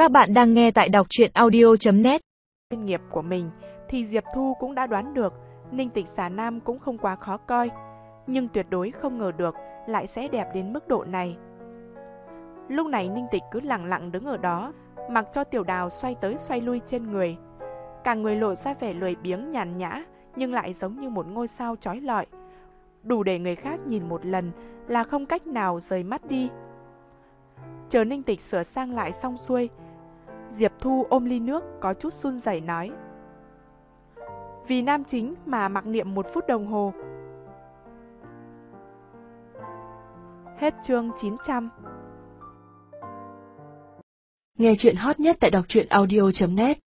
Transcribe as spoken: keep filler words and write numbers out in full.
Các bạn đang nghe tại đọc truyện audio chấm net. Chuyên nghiệp của mình thì Diệp Thu cũng đã đoán được Ninh Tịch xà nam cũng không quá khó coi, nhưng tuyệt đối không ngờ được lại sẽ đẹp đến mức độ này. Lúc này Ninh Tịch cứ lặng lặng đứng ở đó, mặc cho Tiểu Đào xoay tới xoay lui trên người. Cả người lộ ra vẻ lười biếng nhàn nhã, nhưng lại giống như một ngôi sao chói lọi, đủ để người khác nhìn một lần là không cách nào rời mắt đi. Chờ Ninh Tịch sửa sang lại xong xuôi, Diệp Thu ôm ly nước có chút run rẩy nói: "Vì nam chính mà mặc niệm một phút đồng hồ." Hết chương chín trăm. Nghe truyện hot nhất tại đọc truyện audio chấm net.